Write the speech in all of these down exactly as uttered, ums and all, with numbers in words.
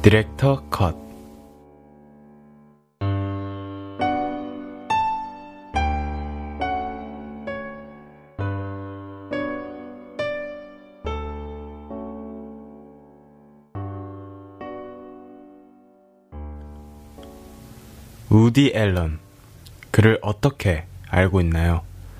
디렉터 컷. 우디 앨런, 그를 어떻게 알고 있나요?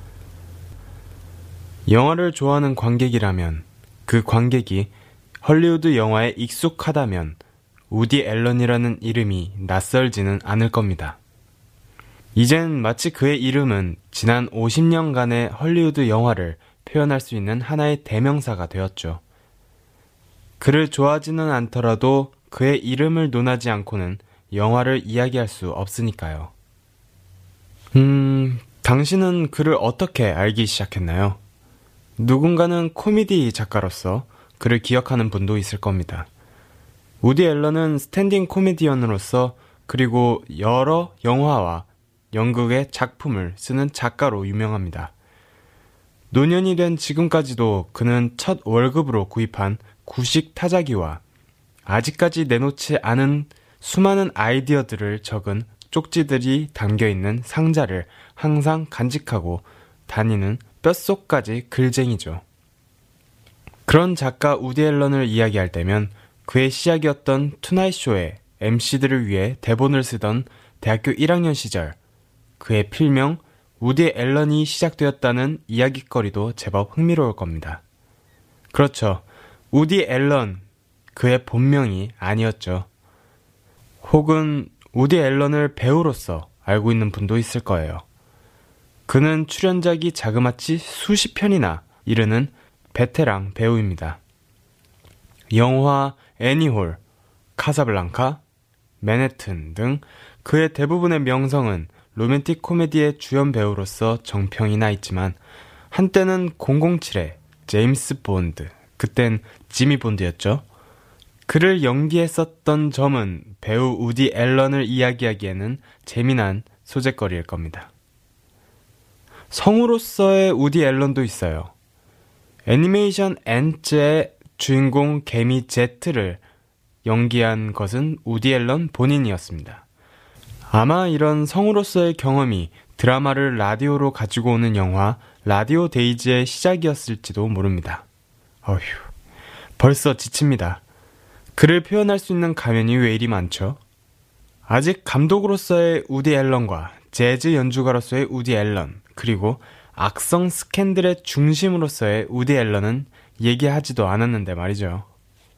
영화를 좋아하는 관객이라면, 그 관객이 헐리우드 영화에 익숙하다면 우디 앨런이라는 이름이 낯설지는 않을 겁니다. 이젠 마치 그의 이름은 지난 오십 년간의 헐리우드 영화를 표현할 수 있는 하나의 대명사가 되었죠. 그를 좋아하지는 않더라도 그의 이름을 논하지 않고는 영화를 이야기할 수 없으니까요. 음, 당신은 그를 어떻게 알기 시작했나요? 누군가는 코미디 작가로서 그를 기억하는 분도 있을 겁니다. 우디 앨런은 스탠딩 코미디언으로서 그리고 여러 영화와 연극의 작품을 쓰는 작가로 유명합니다. 노년이 된 지금까지도 그는 첫 월급으로 구입한 구식 타자기와 아직까지 내놓지 않은 수많은 아이디어들을 적은 쪽지들이 담겨있는 상자를 항상 간직하고 다니는 뼛속까지 글쟁이죠. 그런 작가 우디 앨런을 이야기할 때면 그의 시작이었던 투나잇 쇼의 엠씨들을 위해 대본을 쓰던 대학교 일 학년 시절, 그의 필명 우디 앨런이 시작되었다는 이야깃거리도 제법 흥미로울 겁니다. 그렇죠. 우디 앨런, 그의 본명이 아니었죠. 혹은 우디 앨런을 배우로서 알고 있는 분도 있을 거예요. 그는 출연작이 자그마치 수십 편이나 이르는 베테랑 배우입니다. 영화 애니홀, 카사블랑카, 맨해튼 등 그의 대부분의 명성은 로맨틱 코미디의 주연 배우로서 정평이 나 있지만 한때는 공공칠의 제임스 본드, 그땐 지미 본드였죠. 그를 연기했었던 점은 배우 우디 앨런을 이야기하기에는 재미난 소재거리일 겁니다. 성우로서의 우디 앨런도 있어요. 애니메이션 엔츠의 주인공 개미 제트를 연기한 것은 우디 앨런 본인이었습니다. 아마 이런 성우로서의 경험이 드라마를 라디오로 가지고 오는 영화 라디오 데이즈의 시작이었을지도 모릅니다. 어휴, 벌써 지칩니다. 그를 표현할 수 있는 가면이 왜 이리 많죠? 아직 감독으로서의 우디 앨런과 재즈 연주가로서의 우디 앨런, 그리고 악성 스캔들의 중심으로서의 우디 앨런은 얘기하지도 않았는데 말이죠.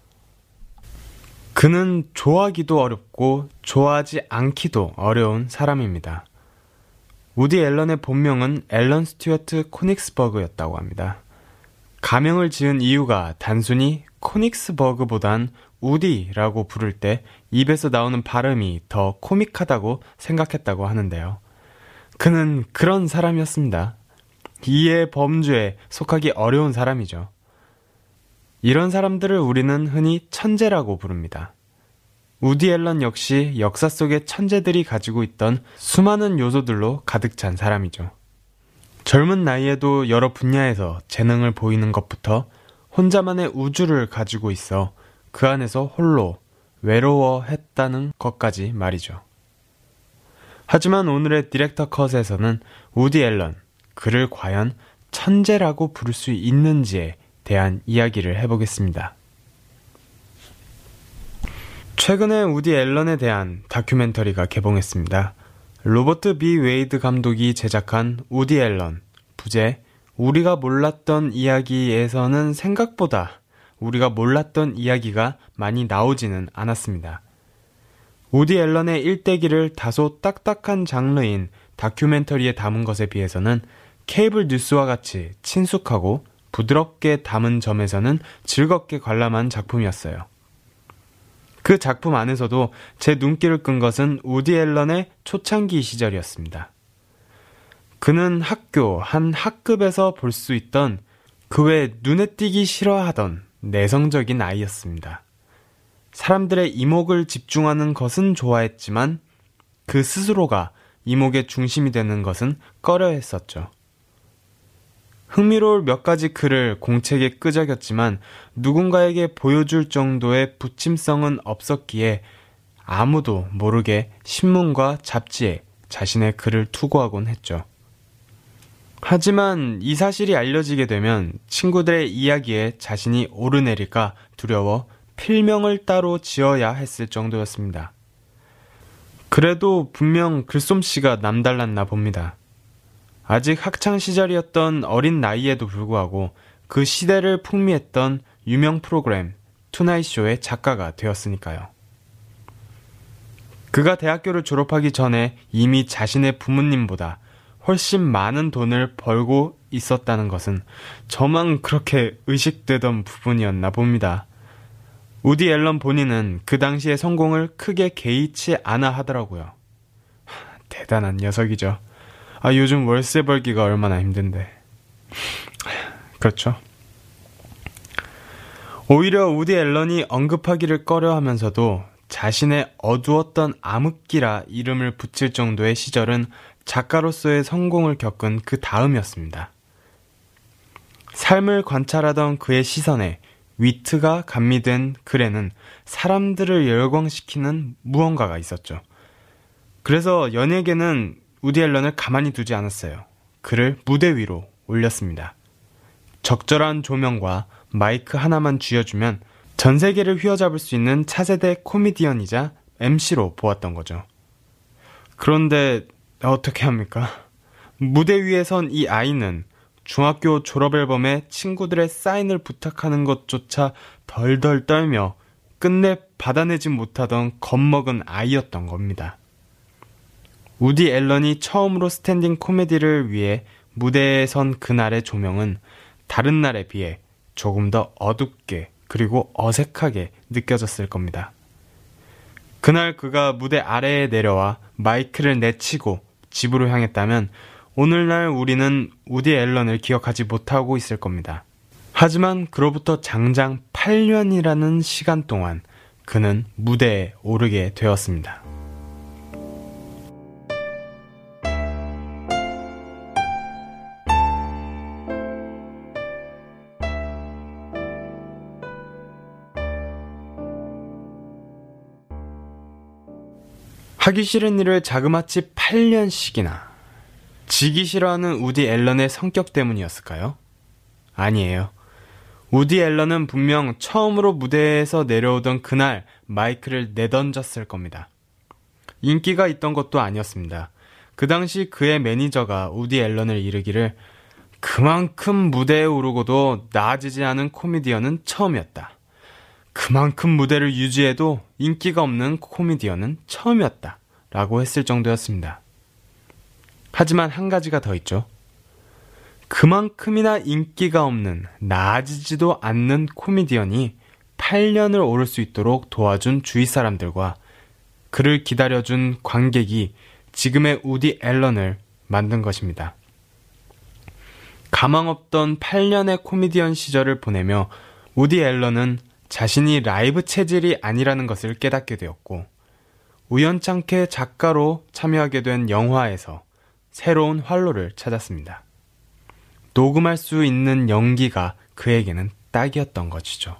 그는 좋아하기도 어렵고 좋아하지 않기도 어려운 사람입니다. 우디 앨런의 본명은 앨런 스튜어트 코닉스버그였다고 합니다. 가명을 지은 이유가 단순히 코닉스버그보단 우디라고 부를 때 입에서 나오는 발음이 더 코믹하다고 생각했다고 하는데요. 그는 그런 사람이었습니다. 이해 범주에 속하기 어려운 사람이죠. 이런 사람들을 우리는 흔히 천재라고 부릅니다. 우디 앨런 역시 역사 속의 천재들이 가지고 있던 수많은 요소들로 가득 찬 사람이죠. 젊은 나이에도 여러 분야에서 재능을 보이는 것부터 혼자만의 우주를 가지고 있어 그 안에서 홀로 외로워했다는 것까지 말이죠. 하지만 오늘의 디렉터 컷에서는 우디 앨런, 그를 과연 천재라고 부를 수 있는지에 대한 이야기를 해보겠습니다. 최근에 우디 앨런에 대한 다큐멘터리가 개봉했습니다. 로버트 비 웨이드 감독이 제작한 우디 앨런, 부제 우리가 몰랐던 이야기에서는 생각보다 우리가 몰랐던 이야기가 많이 나오지는 않았습니다. 우디 앨런의 일대기를 다소 딱딱한 장르인 다큐멘터리에 담은 것에 비해서는 케이블 뉴스와 같이 친숙하고 부드럽게 담은 점에서는 즐겁게 관람한 작품이었어요. 그 작품 안에서도 제 눈길을 끈 것은 우디 앨런의 초창기 시절이었습니다. 그는 학교 한 학급에서 볼 수 있던 그 외 눈에 띄기 싫어하던 내성적인 아이였습니다. 사람들의 이목을 집중하는 것은 좋아했지만 그 스스로가 이목의 중심이 되는 것은 꺼려했었죠. 흥미로울 몇 가지 글을 공책에 끄적였지만 누군가에게 보여줄 정도의 부침성은 없었기에 아무도 모르게 신문과 잡지에 자신의 글을 투고하곤 했죠. 하지만 이 사실이 알려지게 되면 친구들의 이야기에 자신이 오르내릴까 두려워 필명을 따로 지어야 했을 정도였습니다. 그래도 분명 글솜씨가 남달랐나 봅니다. 아직 학창시절이었던 어린 나이에도 불구하고 그 시대를 풍미했던 유명 프로그램 투나잇쇼의 작가가 되었으니까요. 그가 대학교를 졸업하기 전에 이미 자신의 부모님보다 훨씬 많은 돈을 벌고 있었다는 것은 저만 그렇게 의식되던 부분이었나 봅니다. 우디 앨런 본인은 그 당시의 성공을 크게 개의치 않아 하더라고요. 대단한 녀석이죠. 아, 요즘 월세 벌기가 얼마나 힘든데. 그렇죠. 오히려 우디 앨런이 언급하기를 꺼려하면서도 자신의 어두웠던 암흑기라 이름을 붙일 정도의 시절은 작가로서의 성공을 겪은 그 다음이었습니다. 삶을 관찰하던 그의 시선에 위트가 감미된 글에는 사람들을 열광시키는 무언가가 있었죠. 그래서 연예계는 우디 앨런을 가만히 두지 않았어요. 그를 무대 위로 올렸습니다. 적절한 조명과 마이크 하나만 쥐어주면 전 세계를 휘어잡을 수 있는 차세대 코미디언이자 엠시로 보았던 거죠. 그런데 어떻게 합니까? 무대 위에 선 이 아이는 중학교 졸업 앨범에 친구들의 사인을 부탁하는 것조차 덜덜 떨며 끝내 받아내지 못하던 겁먹은 아이였던 겁니다. 우디 앨런이 처음으로 스탠딩 코미디를 위해 무대에 선 그날의 조명은 다른 날에 비해 조금 더 어둡게 그리고 어색하게 느껴졌을 겁니다. 그날 그가 무대 아래에 내려와 마이크를 내치고 집으로 향했다면 오늘날 우리는 우디 앨런을 기억하지 못하고 있을 겁니다. 하지만 그로부터 장장 팔 년이라는 시간 동안 그는 무대에 오르게 되었습니다. 하기 싫은 일을 자그마치 팔 년씩이나. 지기 싫어하는 우디 앨런의 성격 때문이었을까요? 아니에요. 우디 앨런은 분명 처음으로 무대에서 내려오던 그날 마이크를 내던졌을 겁니다. 인기가 있던 것도 아니었습니다. 그 당시 그의 매니저가 우디 앨런을 이르기를 그만큼 무대에 오르고도 나아지지 않은 코미디언은 처음이었다. 그만큼 무대를 유지해도 인기가 없는 코미디언은 처음이었다. 라고 했을 정도였습니다. 하지만 한 가지가 더 있죠. 그만큼이나 인기가 없는, 나아지지도 않는 코미디언이 팔 년을 오를 수 있도록 도와준 주위 사람들과 그를 기다려준 관객이 지금의 우디 앨런을 만든 것입니다. 가망없던 팔 년의 코미디언 시절을 보내며 우디 앨런은 자신이 라이브 체질이 아니라는 것을 깨닫게 되었고 우연찮게 작가로 참여하게 된 영화에서 새로운 활로를 찾았습니다. 녹음할 수 있는 연기가 그에게는 딱이었던 것이죠.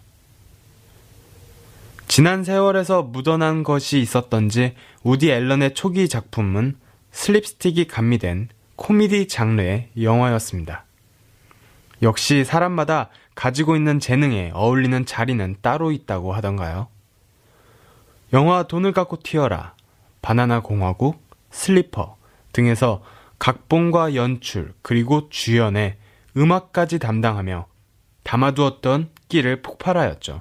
지난 세월에서 묻어난 것이 있었던지 우디 앨런의 초기 작품은 슬립스틱이 감미된 코미디 장르의 영화였습니다. 역시 사람마다 가지고 있는 재능에 어울리는 자리는 따로 있다고 하던가요? 영화 돈을 갖고 튀어라, 바나나 공화국, 슬리퍼 등에서 각본과 연출 그리고 주연의 음악까지 담당하며 담아두었던 끼를 폭발하였죠.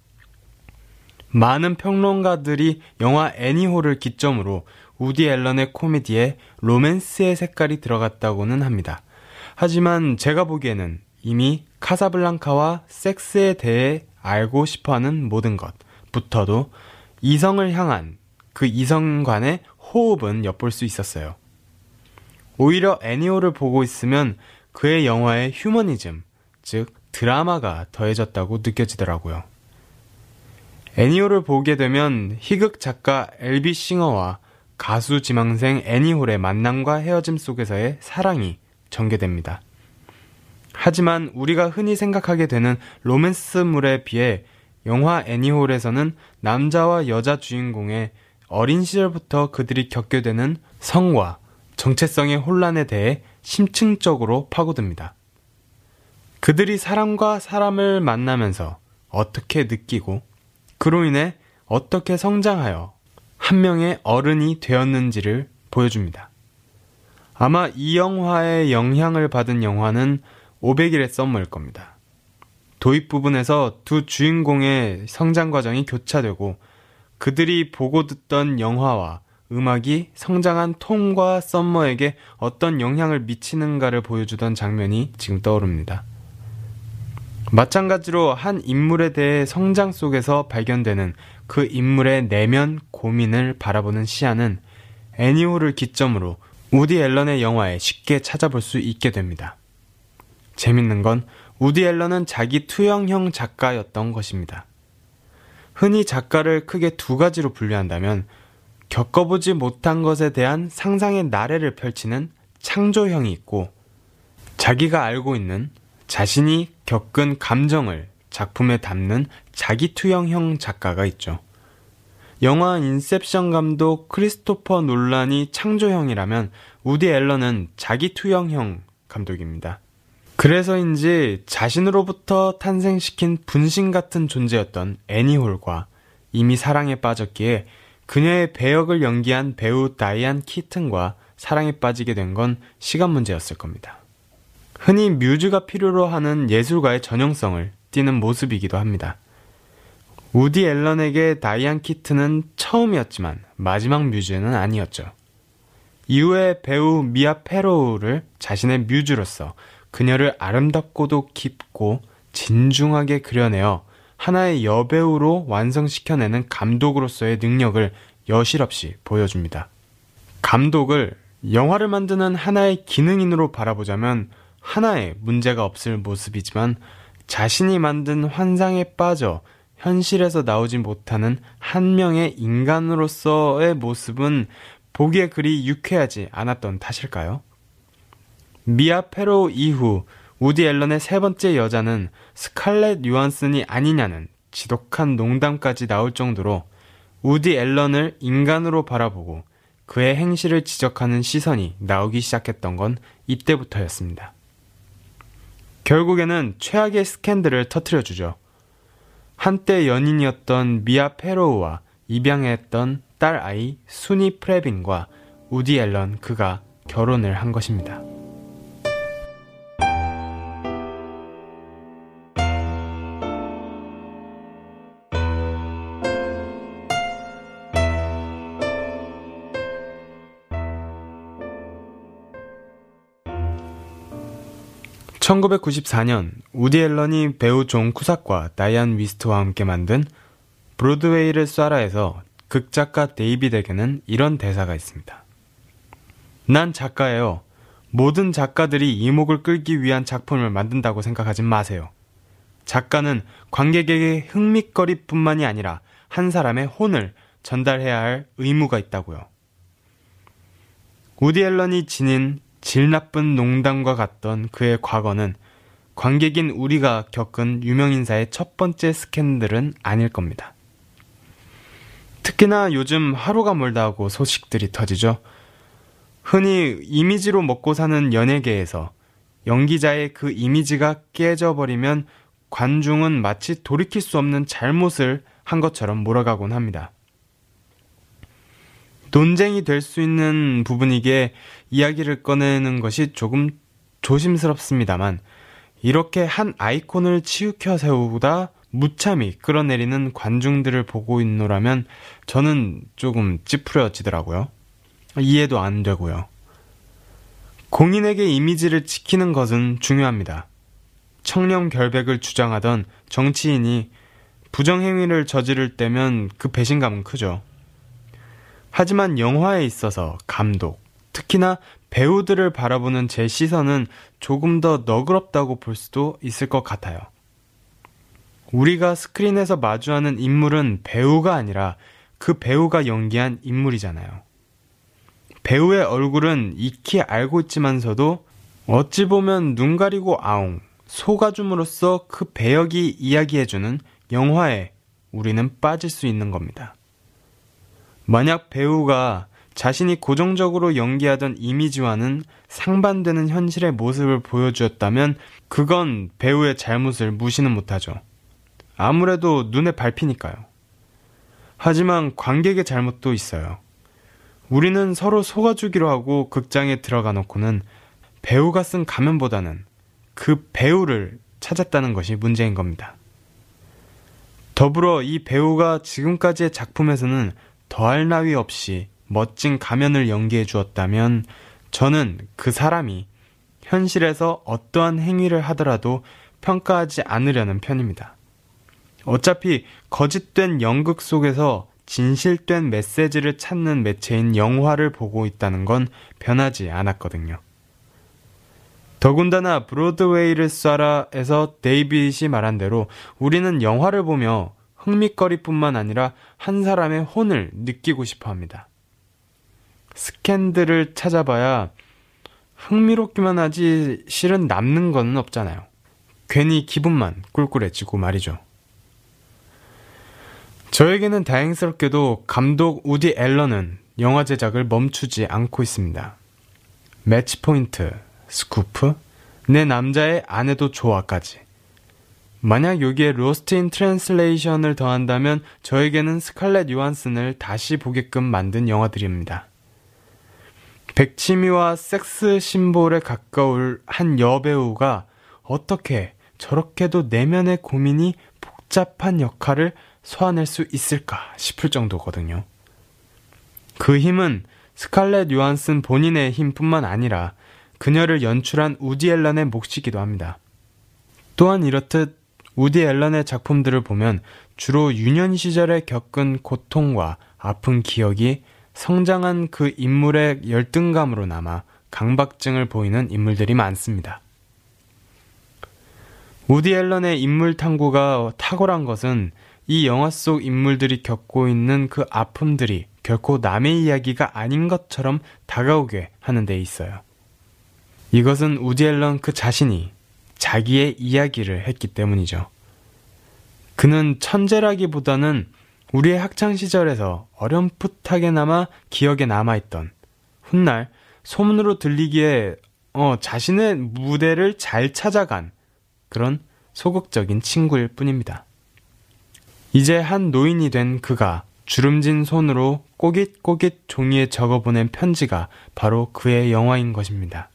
많은 평론가들이 영화 애니홀을 기점으로 우디 앨런의 코미디에 로맨스의 색깔이 들어갔다고는 합니다. 하지만 제가 보기에는 이미 카사블랑카와 섹스에 대해 알고 싶어하는 모든 것부터도 이성을 향한 그 이성 간의 호흡은 엿볼 수 있었어요. 오히려 애니홀을 보고 있으면 그의 영화에 휴머니즘, 즉 드라마가 더해졌다고 느껴지더라고요. 애니홀을 보게 되면 희극 작가 엘비 싱어와 가수 지망생 애니홀의 만남과 헤어짐 속에서의 사랑이 전개됩니다. 하지만 우리가 흔히 생각하게 되는 로맨스물에 비해 영화 애니홀에서는 남자와 여자 주인공의 어린 시절부터 그들이 겪게 되는 성과 정체성의 혼란에 대해 심층적으로 파고듭니다. 그들이 사람과 사람을 만나면서 어떻게 느끼고 그로 인해 어떻게 성장하여 한 명의 어른이 되었는지를 보여줍니다. 아마 이 영화의 영향을 받은 영화는 오백 일의 썸머일 겁니다. 도입 부분에서 두 주인공의 성장 과정이 교차되고 그들이 보고 듣던 영화와 음악이 성장한 톰과 썸머에게 어떤 영향을 미치는가를 보여주던 장면이 지금 떠오릅니다. 마찬가지로 한 인물에 대해 성장 속에서 발견되는 그 인물의 내면 고민을 바라보는 시야는 애니홀을 기점으로 우디 앨런의 영화에 쉽게 찾아볼 수 있게 됩니다. 재밌는 건 우디 앨런은 자기 투영형 작가였던 것입니다. 흔히 작가를 크게 두 가지로 분류한다면 겪어보지 못한 것에 대한 상상의 나래를 펼치는 창조형이 있고 자기가 알고 있는 자신이 겪은 감정을 작품에 담는 자기 투영형 작가가 있죠. 영화 인셉션 감독 크리스토퍼 놀란이 창조형이라면 우디 앨런은 자기 투영형 감독입니다. 그래서인지 자신으로부터 탄생시킨 분신 같은 존재였던 애니홀과 이미 사랑에 빠졌기에 그녀의 배역을 연기한 배우 다이안 키튼과 사랑에 빠지게 된 건 시간 문제였을 겁니다. 흔히 뮤즈가 필요로 하는 예술가의 전형성을 띠는 모습이기도 합니다. 우디 앨런에게 다이안 키튼은 처음이었지만 마지막 뮤즈는 아니었죠. 이후에 배우 미아 페로우를 자신의 뮤즈로서 그녀를 아름답고도 깊고 진중하게 그려내어 하나의 여배우로 완성시켜내는 감독으로서의 능력을 여실없이 보여줍니다. 감독을 영화를 만드는 하나의 기능인으로 바라보자면 하나의 문제가 없을 모습이지만 자신이 만든 환상에 빠져 현실에서 나오지 못하는 한 명의 인간으로서의 모습은 보기에 그리 유쾌하지 않았던 탓일까요? 미아 페로우 이후 우디 앨런의 세 번째 여자는 스칼렛 요한슨이 아니냐는 지독한 농담까지 나올 정도로 우디 앨런을 인간으로 바라보고 그의 행실을 지적하는 시선이 나오기 시작했던 건 이때부터였습니다. 결국에는 최악의 스캔들을 터뜨려주죠. 한때 연인이었던 미아 페로우와 입양했던 딸 아이 수니 프레빈과 우디 앨런 그가 결혼을 한 것입니다. 천구백구십사 년 우디 앨런이 배우 존 쿠삭과 다이안 위스트와 함께 만든 브로드웨이를 쏴라에서 극작가 데이빗에게는 이런 대사가 있습니다. 난 작가예요. 모든 작가들이 이목을 끌기 위한 작품을 만든다고 생각하지 마세요. 작가는 관객에게 흥미거리 뿐만이 아니라 한 사람의 혼을 전달해야 할 의무가 있다고요. 우디 앨런이 지닌 질 나쁜 농담과 같던 그의 과거는 관객인 우리가 겪은 유명인사의 첫 번째 스캔들은 아닐 겁니다. 특히나 요즘 하루가 멀다 하고 소식들이 터지죠. 흔히 이미지로 먹고 사는 연예계에서 연기자의 그 이미지가 깨져버리면 관중은 마치 돌이킬 수 없는 잘못을 한 것처럼 몰아가곤 합니다. 논쟁이 될 수 있는 부분이기에 이야기를 꺼내는 것이 조금 조심스럽습니다만 이렇게 한 아이콘을 치우켜 세우다 무참히 끌어내리는 관중들을 보고 있노라면 저는 조금 찌푸려지더라고요. 이해도 안 되고요. 공인에게 이미지를 지키는 것은 중요합니다. 청렴결백을 주장하던 정치인이 부정행위를 저지를 때면 그 배신감은 크죠. 하지만 영화에 있어서 감독, 특히나 배우들을 바라보는 제 시선은 조금 더 너그럽다고 볼 수도 있을 것 같아요. 우리가 스크린에서 마주하는 인물은 배우가 아니라 그 배우가 연기한 인물이잖아요. 배우의 얼굴은 익히 알고 있지만서도 어찌 보면 눈 가리고 아웅, 속아줌으로써 그 배역이 이야기해주는 영화에 우리는 빠질 수 있는 겁니다. 만약 배우가 자신이 고정적으로 연기하던 이미지와는 상반되는 현실의 모습을 보여주었다면 그건 배우의 잘못을 무시는 못하죠. 아무래도 눈에 밟히니까요. 하지만 관객의 잘못도 있어요. 우리는 서로 속아주기로 하고 극장에 들어가 놓고는 배우가 쓴 가면보다는 그 배우를 찾았다는 것이 문제인 겁니다. 더불어 이 배우가 지금까지의 작품에서는 더할 나위 없이 멋진 가면을 연기해 주었다면 저는 그 사람이 현실에서 어떠한 행위를 하더라도 평가하지 않으려는 편입니다. 어차피 거짓된 연극 속에서 진실된 메시지를 찾는 매체인 영화를 보고 있다는 건 변하지 않았거든요. 더군다나 브로드웨이를 쏴라에서 데이빗이 말한 대로 우리는 영화를 보며 흥미거리뿐만 아니라 한 사람의 혼을 느끼고 싶어 합니다. 스캔들을 찾아봐야 흥미롭기만 하지 실은 남는 거는 없잖아요. 괜히 기분만 꿀꿀해지고 말이죠. 저에게는 다행스럽게도 감독 우디 앨런은 영화 제작을 멈추지 않고 있습니다. 매치포인트, 스쿠프, 내 남자의 아내도 좋아까지. 만약 여기에 로스트 인 트랜슬레이션을 더한다면 저에게는 스칼렛 요한슨을 다시 보게끔 만든 영화들입니다. 백치미와 섹스 심볼에 가까울 한 여배우가 어떻게 저렇게도 내면의 고민이 복잡한 역할을 소화낼 수 있을까 싶을 정도거든요. 그 힘은 스칼렛 요한슨 본인의 힘뿐만 아니라 그녀를 연출한 우디 앨런의 몫이기도 합니다. 또한 이렇듯 우디 앨런의 작품들을 보면 주로 유년 시절에 겪은 고통과 아픈 기억이 성장한 그 인물의 열등감으로 남아 강박증을 보이는 인물들이 많습니다. 우디 앨런의 인물 탐구가 탁월한 것은 이 영화 속 인물들이 겪고 있는 그 아픔들이 결코 남의 이야기가 아닌 것처럼 다가오게 하는 데 있어요. 이것은 우디 앨런 그 자신이 자기의 이야기를 했기 때문이죠. 그는 천재라기보다는 우리의 학창시절에서 어렴풋하게나마 기억에 남아있던 훗날 소문으로 들리기에 어, 자신의 무대를 잘 찾아간 그런 소극적인 친구일 뿐입니다. 이제 한 노인이 된 그가 주름진 손으로 꼬깃꼬깃 종이에 적어보낸 편지가 바로 그의 영화인 것입니다.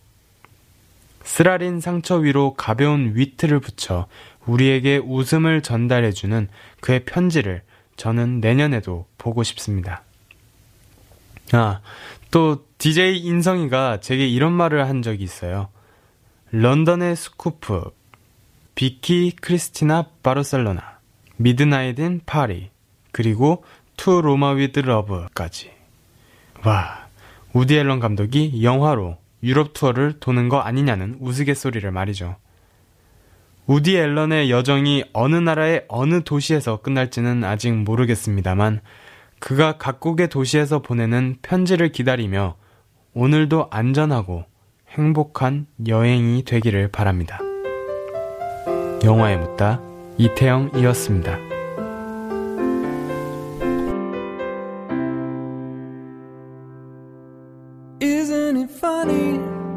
쓰라린 상처 위로 가벼운 위트를 붙여 우리에게 웃음을 전달해주는 그의 편지를 저는 내년에도 보고 싶습니다. 아, 또 디제이 인성이가 제게 이런 말을 한 적이 있어요. 런던의 스쿠프, 비키 크리스티나 바르셀로나, 미드나잇 인 파리, 그리고 투 로마 위드 러브까지. 와, 우디 앨런 감독이 영화로 유럽 투어를 도는 거 아니냐는 우스갯소리를 말이죠. 우디 앨런의 여정이 어느 나라의 어느 도시에서 끝날지는 아직 모르겠습니다만 그가 각국의 도시에서 보내는 편지를 기다리며 오늘도 안전하고 행복한 여행이 되기를 바랍니다. 영화에 묻다 이태영이었습니다. Isn't it funny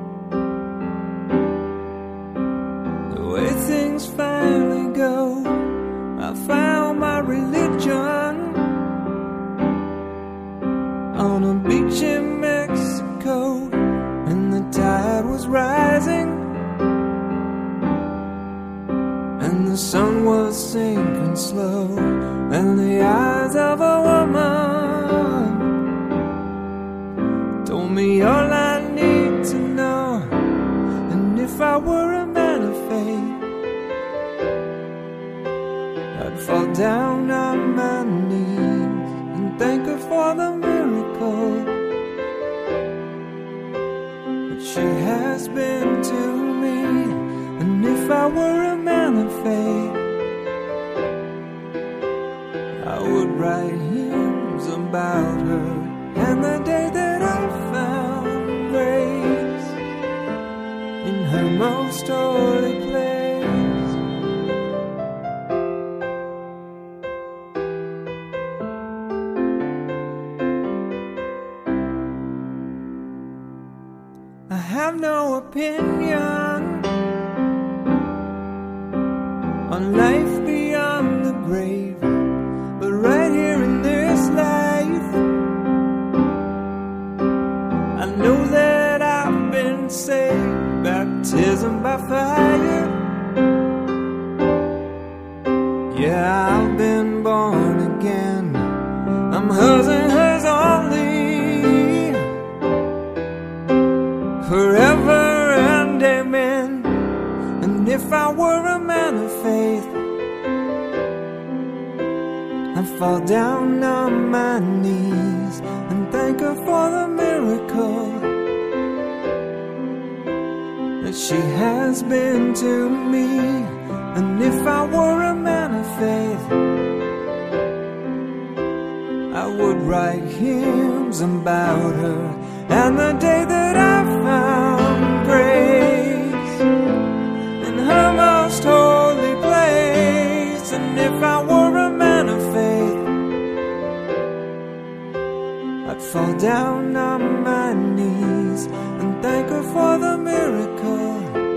the way things finally go? I found my religion on a beach in Mexico, and the tide was rising and the sun was sinking slow, and the eyes of a woman told me all I need to know. And if I were a man of faith, I'd fall down on my knees and thank her for the miracle that she has been to me. And if I were a man of faith, I would write her most holy place. I have no opinion on life beyond the grave, but right here in this life, I know that I've been saved, baptism by fire. Yeah, I've been born again, I'm hers and hers only, forever and amen. And if I were a man of faith, I'd fall down on my knees and thank her for the miracle that she has been to me. And if I were a man of faith, I would write hymns about her and the day that I found grace in her most holy place. And if I were a man of faith, I'd fall down on my knees and thank her for the miracle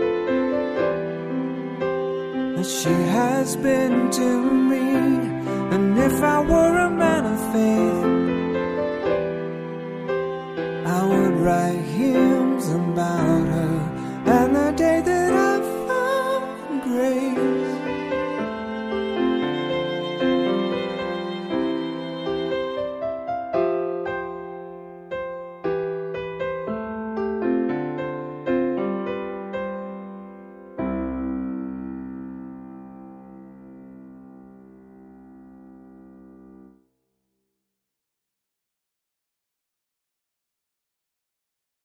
that she has been to me. And if I were a man of faith,